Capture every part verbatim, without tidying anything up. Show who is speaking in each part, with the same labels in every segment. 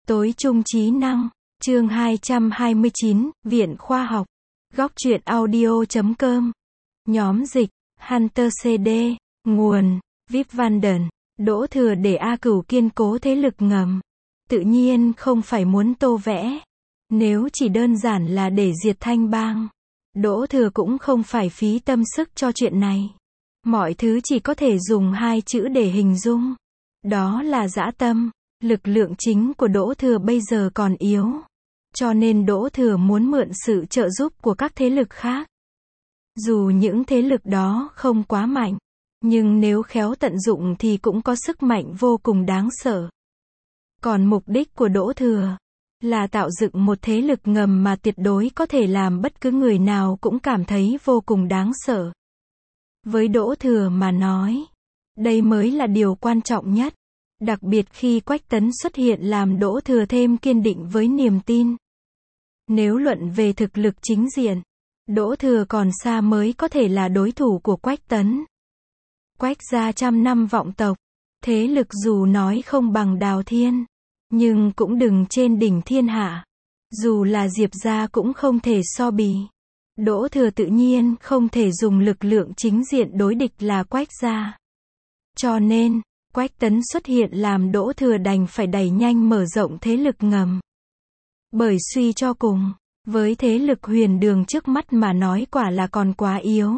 Speaker 1: Tối trung trí năng, chương hai trăm hai mươi chín, Viện Khoa học, Góc truyện audio chấm com, nhóm dịch, Hunter xê đê, nguồn, Vip Vanden, Đỗ Thừa để A Cửu kiên cố thế lực ngầm. Tự nhiên không phải muốn tô vẽ. Nếu chỉ đơn giản là để diệt Thanh Bang, Đỗ Thừa cũng không phải phí tâm sức cho chuyện này. Mọi thứ chỉ có thể dùng hai chữ để hình dung. Đó là dã tâm. Lực lượng chính của Đỗ Thừa bây giờ còn yếu. Cho nên Đỗ Thừa muốn mượn sự trợ giúp của các thế lực khác. Dù những thế lực đó không quá mạnh, nhưng nếu khéo tận dụng thì cũng có sức mạnh vô cùng đáng sợ. Còn mục đích của Đỗ Thừa là tạo dựng một thế lực ngầm mà tuyệt đối có thể làm bất cứ người nào cũng cảm thấy vô cùng đáng sợ. Với Đỗ Thừa mà nói, đây mới là điều quan trọng nhất. Đặc biệt khi Quách Tấn xuất hiện làm Đỗ Thừa thêm kiên định với niềm tin. Nếu luận về thực lực chính diện, Đỗ Thừa còn xa mới có thể là đối thủ của Quách Tấn. Quách gia trăm năm vọng tộc, thế lực dù nói không bằng Đào Thiên, nhưng cũng đừng trên đỉnh thiên hạ. Dù là Diệp gia cũng không thể so bì. Đỗ Thừa tự nhiên không thể dùng lực lượng chính diện đối địch là Quách gia. Cho nên, Quách Tấn xuất hiện làm Đỗ Thừa đành phải đẩy nhanh mở rộng thế lực ngầm. Bởi suy cho cùng, với thế lực Huyền Đường trước mắt mà nói quả là còn quá yếu.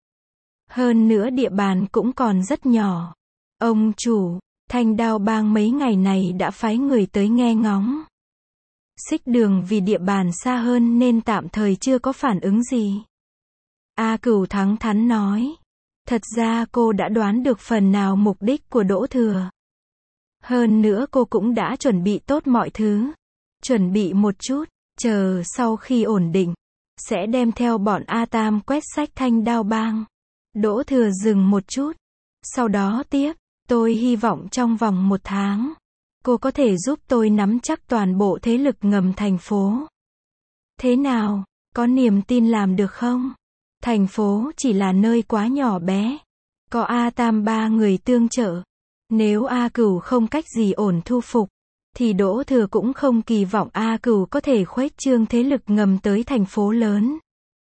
Speaker 1: Hơn nữa địa bàn cũng còn rất nhỏ. Ông chủ, Thanh Đao Bang mấy ngày này đã phái người tới nghe ngóng. Xích Đường vì địa bàn xa hơn nên tạm thời chưa có phản ứng gì. A Cửu thẳng thắn nói. Thật ra cô đã đoán được phần nào mục đích của Đỗ Thừa. Hơn nữa cô cũng đã chuẩn bị tốt mọi thứ. Chuẩn bị một chút, chờ sau khi ổn định, sẽ đem theo bọn A Tam quét sạch Thanh Đao Bang. Đỗ Thừa dừng một chút. Sau đó tiếp, tôi hy vọng trong vòng một tháng, cô có thể giúp tôi nắm chắc toàn bộ thế lực ngầm thành phố. Thế nào, có niềm tin làm được không? Thành phố chỉ là nơi quá nhỏ bé. Có A Tam ba người tương trợ. Nếu A Cửu không cách gì ổn thu phục, thì Đỗ Thừa cũng không kỳ vọng A Cửu có thể khuếch trương thế lực ngầm tới thành phố lớn.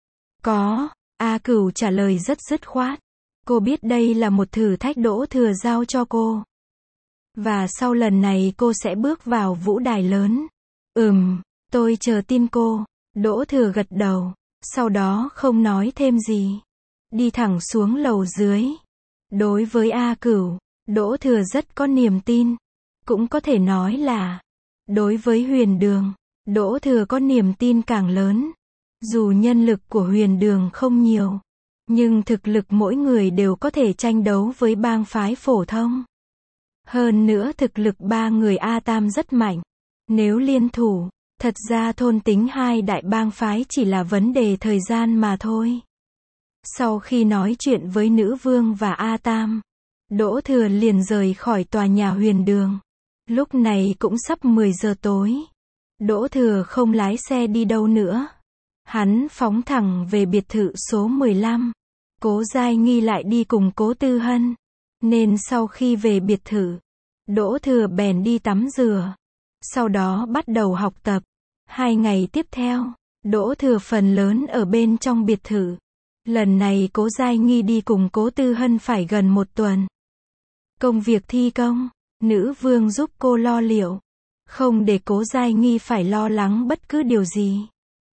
Speaker 1: Có, A Cửu trả lời rất dứt khoát. Cô biết đây là một thử thách Đỗ Thừa giao cho cô. Và sau lần này cô sẽ bước vào vũ đài lớn. Ừm, tôi chờ tin cô. Đỗ Thừa gật đầu. Sau đó không nói thêm gì. Đi thẳng xuống lầu dưới. Đối với A Cửu, Đỗ Thừa rất có niềm tin. Cũng có thể nói là, đối với Huyền Đường, Đỗ Thừa có niềm tin càng lớn. Dù nhân lực của Huyền Đường không nhiều, nhưng thực lực mỗi người đều có thể tranh đấu với bang phái phổ thông. Hơn nữa thực lực ba người A Tam rất mạnh. Nếu liên thủ, thật ra thôn tính hai đại bang phái chỉ là vấn đề thời gian mà thôi. Sau khi nói chuyện với Nữ Vương và A Tam, Đỗ Thừa liền rời khỏi tòa nhà Huyền Đường. Lúc này cũng sắp mười giờ tối. Đỗ Thừa không lái xe đi đâu nữa. Hắn phóng thẳng về biệt thự số mười lăm. Cố Giai Nghi lại đi cùng Cố Tư Hân. Nên sau khi về biệt thự, Đỗ Thừa bèn đi tắm rửa. Sau đó bắt đầu học tập. Hai ngày tiếp theo, Đỗ Thừa phần lớn ở bên trong biệt thự. Lần này Cố Giai Nghi đi cùng Cố Tư Hân phải gần một tuần. Công việc thi công, Nữ Vương giúp cô lo liệu. Không để Cố Giai Nghi phải lo lắng bất cứ điều gì.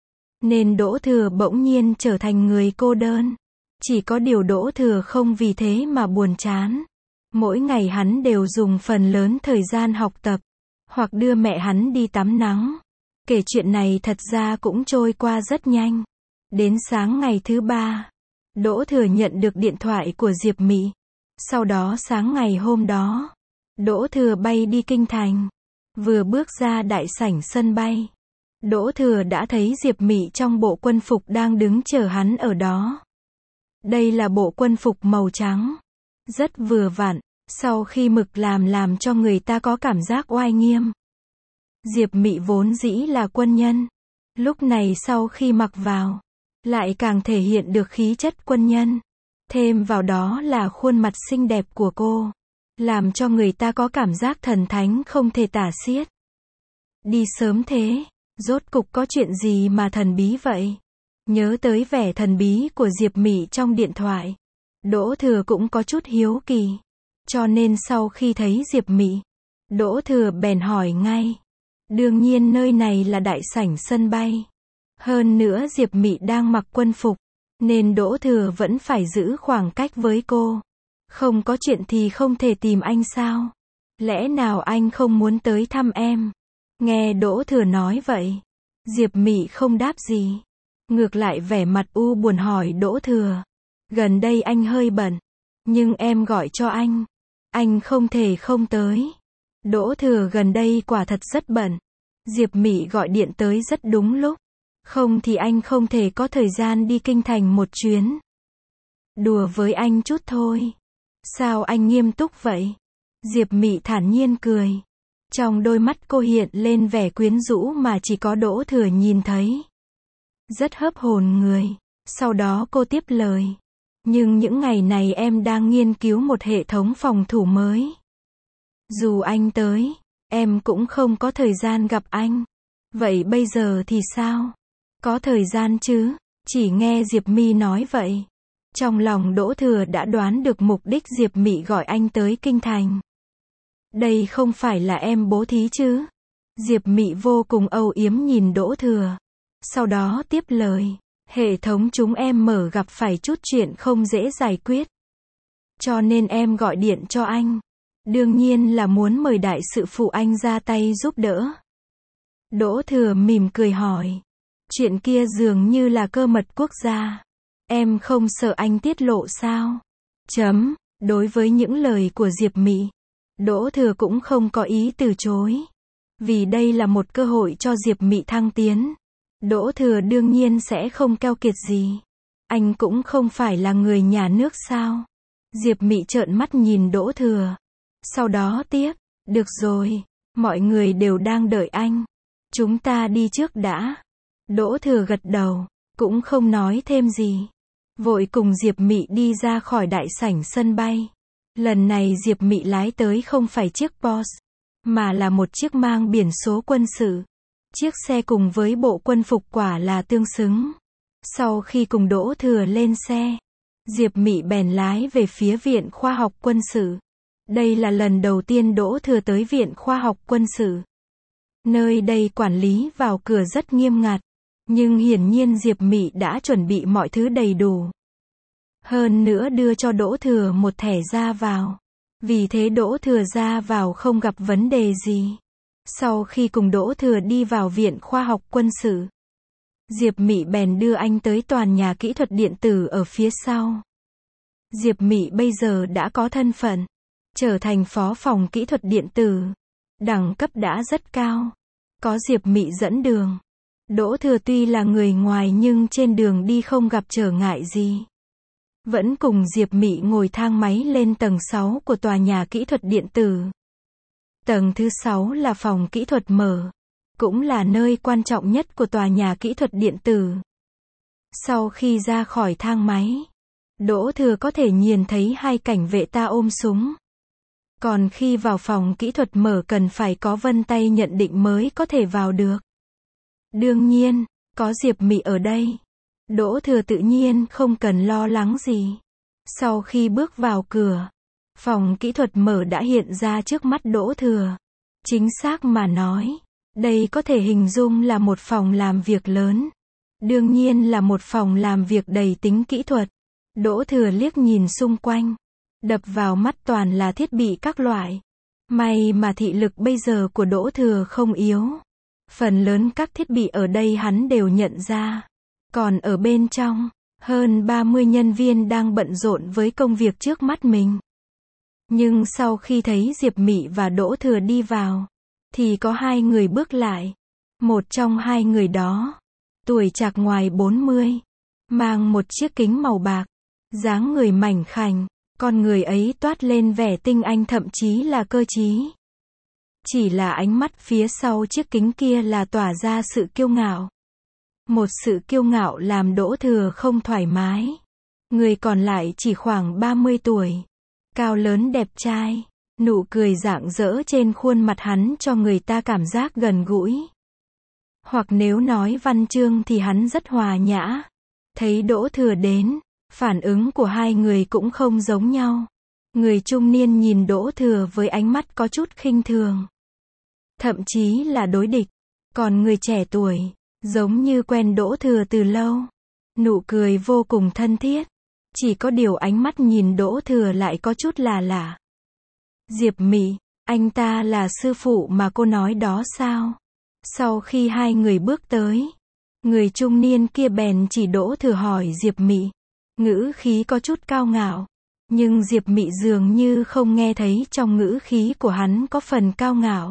Speaker 1: Nên Đỗ Thừa bỗng nhiên trở thành người cô đơn. Chỉ có điều Đỗ Thừa không vì thế mà buồn chán. Mỗi ngày hắn đều dùng phần lớn thời gian học tập, hoặc đưa mẹ hắn đi tắm nắng. Kể chuyện này thật ra cũng trôi qua rất nhanh. Đến sáng ngày thứ ba, Đỗ Thừa nhận được điện thoại của Diệp Mị. Sau đó sáng ngày hôm đó, Đỗ Thừa bay đi Kinh Thành. Vừa bước ra đại sảnh sân bay, Đỗ Thừa đã thấy Diệp Mị trong bộ quân phục đang đứng chờ hắn ở đó. Đây là bộ quân phục màu trắng, rất vừa vặn, sau khi mực làm làm cho người ta có cảm giác oai nghiêm. Diệp Mị vốn dĩ là quân nhân, lúc này sau khi mặc vào, lại càng thể hiện được khí chất quân nhân. Thêm vào đó là khuôn mặt xinh đẹp của cô, làm cho người ta có cảm giác thần thánh không thể tả xiết. Đi sớm thế, rốt cục có chuyện gì mà thần bí vậy? Nhớ tới vẻ thần bí của Diệp Mị trong điện thoại, Đỗ Thừa cũng có chút hiếu kỳ. Cho nên sau khi thấy Diệp Mị, Đỗ Thừa bèn hỏi ngay. Đương nhiên nơi này là đại sảnh sân bay. Hơn nữa Diệp Mị đang mặc quân phục, nên Đỗ Thừa vẫn phải giữ khoảng cách với cô. Không có chuyện thì không thể tìm anh sao? Lẽ nào anh không muốn tới thăm em? Nghe Đỗ Thừa nói vậy, Diệp Mị không đáp gì. Ngược lại vẻ mặt u buồn hỏi Đỗ Thừa. Gần đây anh hơi bận, nhưng em gọi cho anh, anh không thể không tới. Đỗ Thừa gần đây quả thật rất bận. Diệp Mị gọi điện tới rất đúng lúc. Không thì anh không thể có thời gian đi kinh thành một chuyến. Đùa với anh chút thôi. Sao anh nghiêm túc vậy? Diệp Mị thản nhiên cười. Trong đôi mắt cô hiện lên vẻ quyến rũ mà chỉ có Đỗ Thừa nhìn thấy. Rất hớp hồn người. Sau đó cô tiếp lời. Nhưng những ngày này em đang nghiên cứu một hệ thống phòng thủ mới. Dù anh tới, em cũng không có thời gian gặp anh. Vậy bây giờ thì sao? Có thời gian chứ? Chỉ nghe Diệp My nói vậy. Trong lòng Đỗ Thừa đã đoán được mục đích Diệp Mị gọi anh tới kinh thành. Đây không phải là em bố thí chứ? Diệp Mị vô cùng âu yếm nhìn Đỗ Thừa. Sau đó tiếp lời. Hệ thống chúng em mở gặp phải chút chuyện không dễ giải quyết. Cho nên em gọi điện cho anh. Đương nhiên là muốn mời đại sự phụ anh ra tay giúp đỡ. Đỗ Thừa mỉm cười hỏi. Chuyện kia dường như là cơ mật quốc gia. Em không sợ anh tiết lộ sao? Chấm. Đối với những lời của Diệp Mị, Đỗ Thừa cũng không có ý từ chối. Vì đây là một cơ hội cho Diệp Mị thăng tiến. Đỗ Thừa đương nhiên sẽ không keo kiệt gì. Anh cũng không phải là người nhà nước sao? Diệp Mị trợn mắt nhìn Đỗ Thừa. Sau đó tiếp. Được rồi. Mọi người đều đang đợi anh. Chúng ta đi trước đã. Đỗ Thừa gật đầu. Cũng không nói thêm gì. Vội cùng Diệp Mị đi ra khỏi đại sảnh sân bay. Lần này Diệp Mị lái tới không phải chiếc Porsche, mà là một chiếc mang biển số quân sự. Chiếc xe cùng với bộ quân phục quả là tương xứng. Sau khi cùng Đỗ Thừa lên xe, Diệp Mị bèn lái về phía Viện Khoa học Quân sự. Đây là lần đầu tiên Đỗ Thừa tới Viện Khoa học Quân sự. Nơi đây quản lý vào cửa rất nghiêm ngặt, nhưng hiển nhiên Diệp Mị đã chuẩn bị mọi thứ đầy đủ. Hơn nữa đưa cho Đỗ Thừa một thẻ ra vào. Vì thế Đỗ Thừa ra vào không gặp vấn đề gì. Sau khi cùng Đỗ Thừa đi vào Viện Khoa học Quân sự, Diệp Mị bèn đưa anh tới tòa nhà kỹ thuật điện tử ở phía sau. Diệp Mị bây giờ đã có thân phận, trở thành phó phòng kỹ thuật điện tử. Đẳng cấp đã rất cao. Có Diệp Mị dẫn đường. Đỗ Thừa tuy là người ngoài nhưng trên đường đi không gặp trở ngại gì. Vẫn cùng Diệp Mị ngồi thang máy lên tầng sáu của tòa nhà kỹ thuật điện tử. Tầng thứ sáu là phòng kỹ thuật mở, cũng là nơi quan trọng nhất của tòa nhà kỹ thuật điện tử. Sau khi ra khỏi thang máy, Đỗ Thừa có thể nhìn thấy hai cảnh vệ ta ôm súng. Còn khi vào phòng kỹ thuật mở cần phải có vân tay nhận định mới có thể vào được. Đương nhiên, có Diệp Mị ở đây, Đỗ Thừa tự nhiên không cần lo lắng gì. Sau khi bước vào cửa, phòng kỹ thuật mở đã hiện ra trước mắt Đỗ Thừa. Chính xác mà nói, đây có thể hình dung là một phòng làm việc lớn. Đương nhiên là một phòng làm việc đầy tính kỹ thuật. Đỗ Thừa liếc nhìn xung quanh. Đập vào mắt toàn là thiết bị các loại. May mà thị lực bây giờ của Đỗ Thừa không yếu. Phần lớn các thiết bị ở đây hắn đều nhận ra. Còn ở bên trong, hơn ba mươi nhân viên đang bận rộn với công việc trước mắt mình. Nhưng sau khi thấy Diệp Mị và Đỗ Thừa đi vào, thì có hai người bước lại. Một trong hai người đó, tuổi trạc ngoài bốn mươi, mang một chiếc kính màu bạc, dáng người mảnh khảnh, con người ấy toát lên vẻ tinh anh thậm chí là cơ trí. Chỉ là ánh mắt phía sau chiếc kính kia là tỏa ra sự kiêu ngạo. Một sự kiêu ngạo làm Đỗ Thừa không thoải mái. Người còn lại chỉ khoảng ba mươi tuổi, cao lớn đẹp trai, Nụ cười rạng rỡ trên khuôn mặt hắn cho người ta cảm giác gần gũi. Hoặc nếu nói văn chương thì hắn rất hòa nhã. Thấy Đỗ Thừa đến, phản ứng của hai người cũng không giống nhau. Người trung niên nhìn Đỗ Thừa với ánh mắt có chút khinh thường. Thậm chí là đối địch. Còn người trẻ tuổi, giống như quen Đỗ Thừa từ lâu. Nụ cười vô cùng thân thiết. Chỉ có điều ánh mắt nhìn Đỗ Thừa lại có chút là lạ. Diệp Mị, anh ta là sư phụ mà cô nói đó sao? Sau khi hai người bước tới, người trung niên kia bèn chỉ Đỗ Thừa hỏi Diệp Mị. Ngữ khí có chút cao ngạo. Nhưng Diệp Mị dường như không nghe thấy trong ngữ khí của hắn có phần cao ngạo.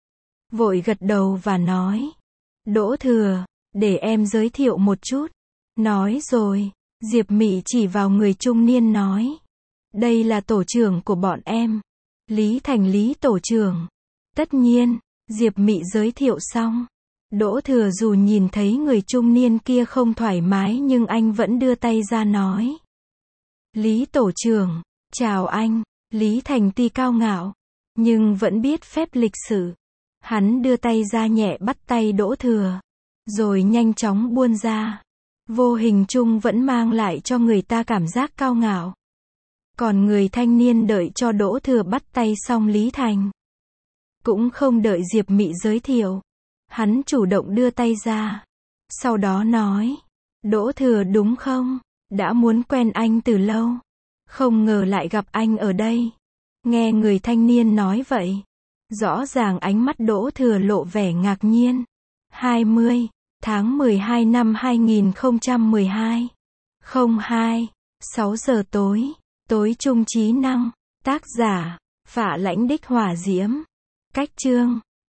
Speaker 1: Vội gật đầu và nói. Đỗ Thừa, để em giới thiệu một chút. Nói rồi, Diệp Mị chỉ vào người trung niên nói. Đây là tổ trưởng của bọn em. Lý Thành Lý tổ trưởng. Tất nhiên, Diệp Mị giới thiệu xong. Đỗ Thừa dù nhìn thấy người trung niên kia không thoải mái nhưng anh vẫn đưa tay ra nói. Lý tổ trưởng, chào anh. Lý Thành tuy cao ngạo, nhưng vẫn biết phép lịch sự. Hắn đưa tay ra nhẹ bắt tay Đỗ Thừa, rồi nhanh chóng buông ra. Vô hình chung vẫn mang lại cho người ta cảm giác cao ngạo. Còn người thanh niên đợi cho Đỗ Thừa bắt tay xong Lý Thành. Cũng không đợi Diệp Mị giới thiệu. Hắn chủ động đưa tay ra. Sau đó nói. Đỗ Thừa đúng không? Đã muốn quen anh từ lâu. Không ngờ lại gặp anh ở đây. Nghe người thanh niên nói vậy. Rõ ràng ánh mắt Đỗ Thừa lộ vẻ ngạc nhiên. hai mươi tháng mười hai năm hai nghìn không trăm mười hai. không hai, sáu giờ tối. Tối trung trí năng. Tác giả. Phạ Lãnh Đích Hỏa Diễm. Cách chương.